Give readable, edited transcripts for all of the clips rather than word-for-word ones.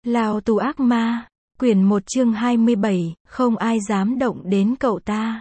Lao tù ác ma, quyển 1 chương 27, không ai dám động đến cậu ta.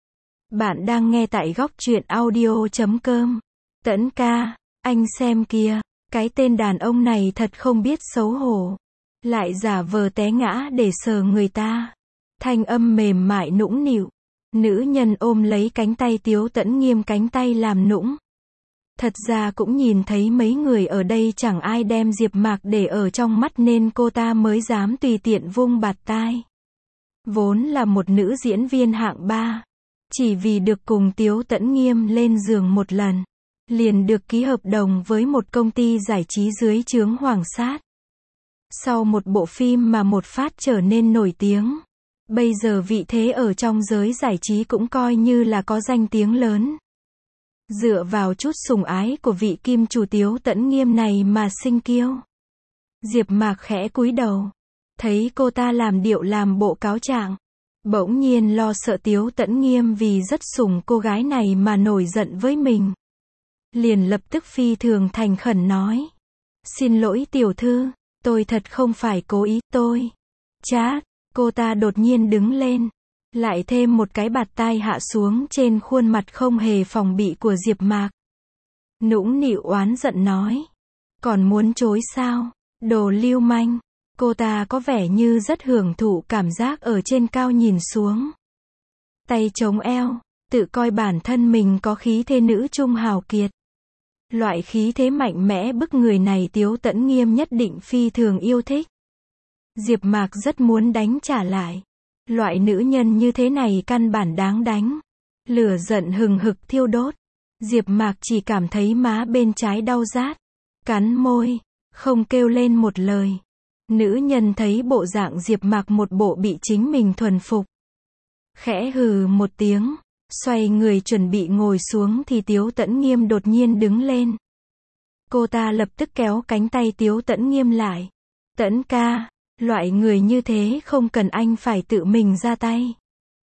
Bạn đang nghe tại góc truyện audio.com. Tẫn ca, anh xem kìa, cái tên đàn ông này thật không biết xấu hổ. Lại giả vờ té ngã để sờ người ta. Thanh âm mềm mại nũng nịu. Nữ nhân ôm lấy cánh tay Tiếu Tẫn Nghiêm, cánh tay làm nũng. Thật ra cũng nhìn thấy mấy người ở đây chẳng ai đem Diệp Mạc để ở trong mắt nên cô ta mới dám tùy tiện vung bạt tai. Vốn là một nữ diễn viên hạng 3. Chỉ vì được cùng Tiếu Tẫn Nghiêm lên giường một lần, liền được ký hợp đồng với một công ty giải trí dưới trướng Hoàng Sát. Sau một bộ phim mà một phát trở nên nổi tiếng, bây giờ vị thế ở trong giới giải trí cũng coi như là có danh tiếng lớn. Dựa vào chút sủng ái của vị kim chủ Tiếu Tẫn Nghiêm này mà sinh kiêu. Diệp Mạc khẽ cúi đầu, thấy cô ta làm điệu làm bộ cáo trạng, bỗng nhiên lo sợ Tiếu Tẫn Nghiêm vì rất sủng cô gái này mà nổi giận với mình. Liền lập tức phi thường thành khẩn nói: "Xin lỗi tiểu thư, tôi thật không phải cố ý, tôi." Chát, cô ta đột nhiên đứng lên, lại thêm một cái bạt tai hạ xuống trên khuôn mặt không hề phòng bị của Diệp Mạc. Nũng nịu oán giận nói: "Còn muốn chối sao? Đồ lưu manh." Cô ta có vẻ như rất hưởng thụ cảm giác ở trên cao nhìn xuống. Tay chống eo, tự coi bản thân mình có khí thế nữ trung hào kiệt. Loại khí thế mạnh mẽ bức người này Tiếu Tẫn Nghiêm nhất định phi thường yêu thích. Diệp Mạc rất muốn đánh trả lại. Loại nữ nhân như thế này căn bản đáng đánh. Lửa giận hừng hực thiêu đốt. Diệp Mạc chỉ cảm thấy má bên trái đau rát. Cắn môi, không kêu lên một lời. Nữ nhân thấy bộ dạng Diệp Mạc một bộ bị chính mình thuần phục. Khẽ hừ một tiếng, xoay người chuẩn bị ngồi xuống thì Tiếu Tẫn Nghiêm đột nhiên đứng lên. Cô ta lập tức kéo cánh tay Tiếu Tẫn Nghiêm lại. "Tẫn ca, loại người như thế không cần anh phải tự mình ra tay."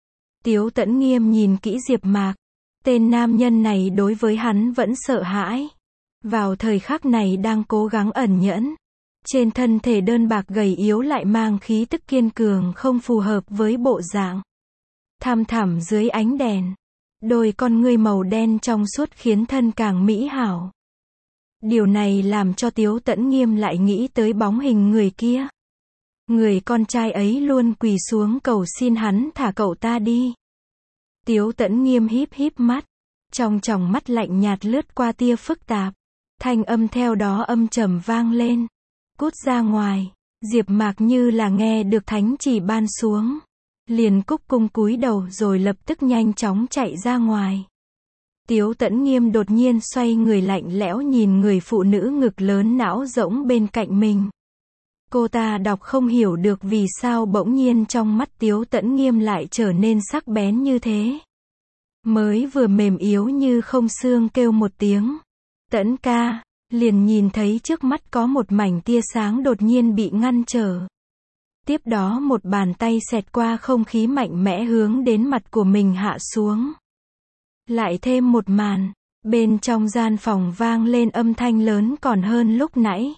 Tiếu Tẫn Nghiêm nhìn kỹ Diệp Mạc. Tên nam nhân này đối với hắn vẫn sợ hãi. Vào thời khắc này đang cố gắng ẩn nhẫn. Trên thân thể đơn bạc gầy yếu lại mang khí tức kiên cường không phù hợp với bộ dạng. Thăm thẳm dưới ánh đèn, đôi con ngươi màu đen trong suốt khiến thân càng mỹ hảo. Điều này làm cho Tiếu Tẫn Nghiêm lại nghĩ tới bóng hình người kia. Người con trai ấy luôn quỳ xuống cầu xin hắn thả cậu ta đi. Tiếu Tẫn Nghiêm híp híp mắt, trong tròng mắt lạnh nhạt lướt qua tia phức tạp. Thanh âm theo đó âm trầm vang lên: "Cút ra ngoài." Diệp Mạc như là nghe được thánh chỉ ban xuống, liền cúc cung cúi đầu rồi lập tức nhanh chóng chạy ra ngoài. Tiếu Tẫn Nghiêm đột nhiên xoay người lạnh lẽo nhìn người phụ nữ ngực lớn não rỗng bên cạnh mình. Cô ta đọc không hiểu được vì sao bỗng nhiên trong mắt Tiếu Tẫn Nghiêm lại trở nên sắc bén như thế. Mới vừa mềm yếu như không xương kêu một tiếng: "Tẫn ca", liền nhìn thấy trước mắt có một mảnh tia sáng đột nhiên bị ngăn trở. Tiếp đó một bàn tay xẹt qua không khí mạnh mẽ hướng đến mặt của mình hạ xuống. Lại thêm một màn, bên trong gian phòng vang lên âm thanh lớn còn hơn lúc nãy.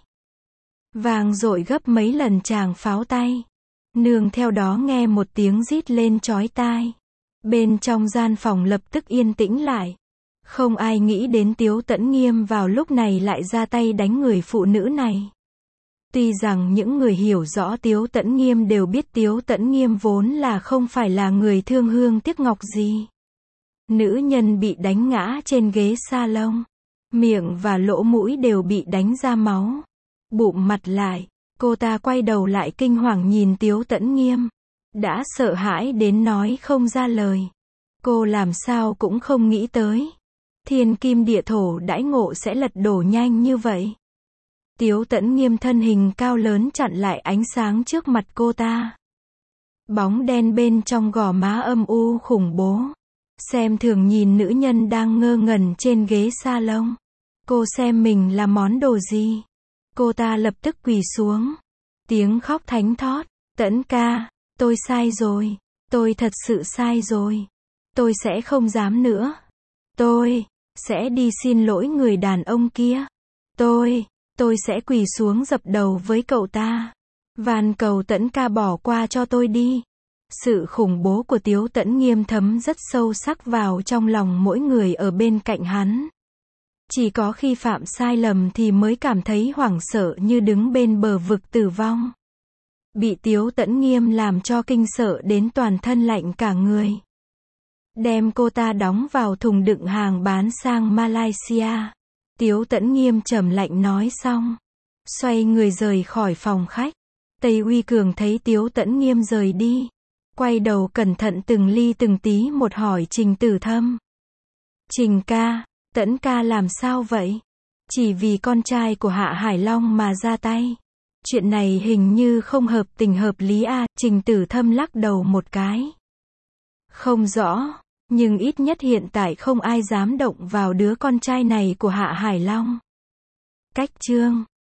Vang dội gấp mấy lần tràng pháo tay. Nương theo đó nghe một tiếng rít lên chói tai. Bên trong gian phòng lập tức yên tĩnh lại. Không ai nghĩ đến Tiếu Tẫn Nghiêm vào lúc này lại ra tay đánh người phụ nữ này. Tuy rằng những người hiểu rõ Tiếu Tẫn Nghiêm đều biết Tiếu Tẫn Nghiêm vốn là không phải là người thương hương tiếc ngọc gì. Nữ nhân bị đánh ngã trên ghế salon, miệng và lỗ mũi đều bị đánh ra máu. Bụm mặt lại, cô ta quay đầu lại kinh hoàng nhìn Tiếu Tẫn Nghiêm. Đã sợ hãi đến nói không ra lời. Cô làm sao cũng không nghĩ tới thiên kim địa thổ đãi ngộ sẽ lật đổ nhanh như vậy. Tiếu Tẫn Nghiêm thân hình cao lớn chặn lại ánh sáng trước mặt cô ta. Bóng đen bên trong gò má âm u khủng bố. Xem thường nhìn nữ nhân đang ngơ ngẩn trên ghế salon. Cô xem mình là món đồ gì? Cô ta lập tức quỳ xuống. Tiếng khóc thánh thót: "Tẫn ca, tôi sai rồi. Tôi thật sự sai rồi. Tôi sẽ không dám nữa. Tôi sẽ đi xin lỗi người đàn ông kia. Tôi sẽ quỳ xuống dập đầu với cậu ta. Van cầu Tẫn ca bỏ qua cho tôi đi. Sự khủng bố của Tiếu Tẫn Nghiêm thấm rất sâu sắc vào trong lòng mỗi người ở bên cạnh hắn. Chỉ có khi phạm sai lầm thì mới cảm thấy hoảng sợ như đứng bên bờ vực tử vong. Bị Tiếu Tẫn Nghiêm làm cho kinh sợ đến toàn thân lạnh cả người. Đem cô ta đóng vào thùng đựng hàng bán sang Malaysia. Tiếu Tẫn Nghiêm trầm lạnh nói xong, xoay người rời khỏi phòng khách. Tây Uy Cường thấy Tiếu Tẫn Nghiêm rời đi, quay đầu cẩn thận từng ly từng tí một hỏi Trình Tử Thâm. Trình ca, Tẫn ca làm sao vậy? Chỉ vì con trai của Hạ Hải Long mà ra tay. Chuyện này hình như không hợp tình hợp lý à, Trình Tử Thâm lắc đầu một cái. Không rõ, nhưng ít nhất hiện tại không ai dám động vào đứa con trai này của Hạ Hải Long. Cách chương